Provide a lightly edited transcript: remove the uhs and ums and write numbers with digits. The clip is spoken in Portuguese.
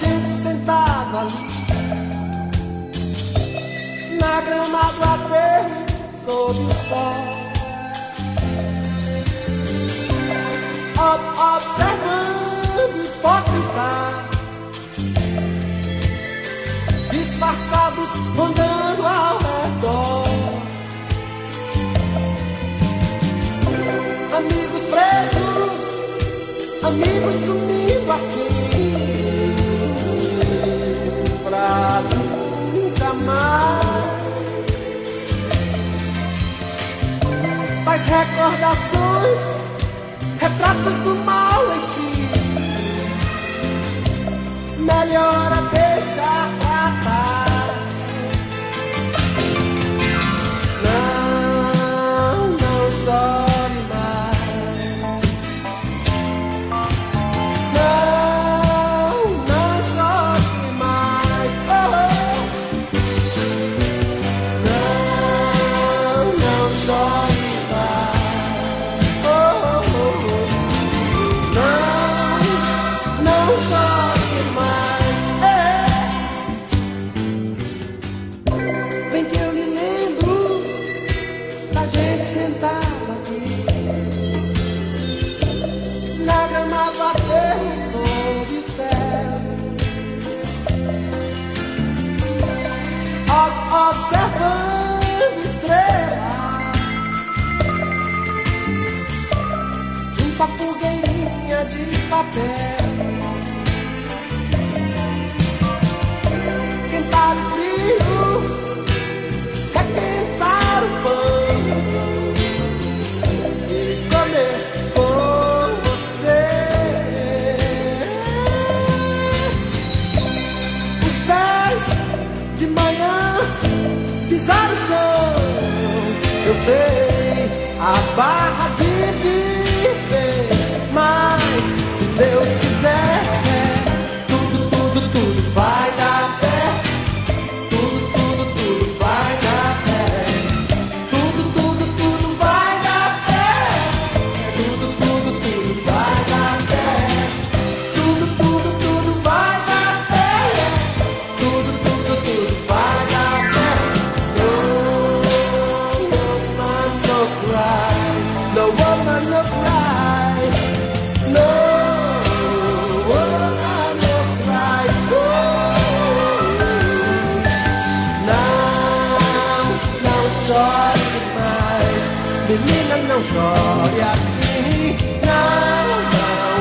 gente sentado ali na grama do aterro, sob o sol, observando hipócritas disfarçados rondando ao redor. Amigos presos, amigos sumindo assim pra nunca mais. Mas recordações, retratos do mal em si, melhor a deixar pra trás. Não, não chore mais. Não, não chore mais. Oh, não, não chore. Sentado aqui na grama do aterro sob o céu, observando estrelas junto à fogueirinha de papel. Quentar o frio, requentar o pão, pisar o chão, eu sei a barra de viver, mas se Deus quiser, tudo vai dar pé, tudo vai dar pé, tudo vai dar pé, tudo vai dar pé, tudo vai dar pé, tudo vai dar pé. No woman no cry, no woman no cry. Não chore mais, menina, não chore assim. Não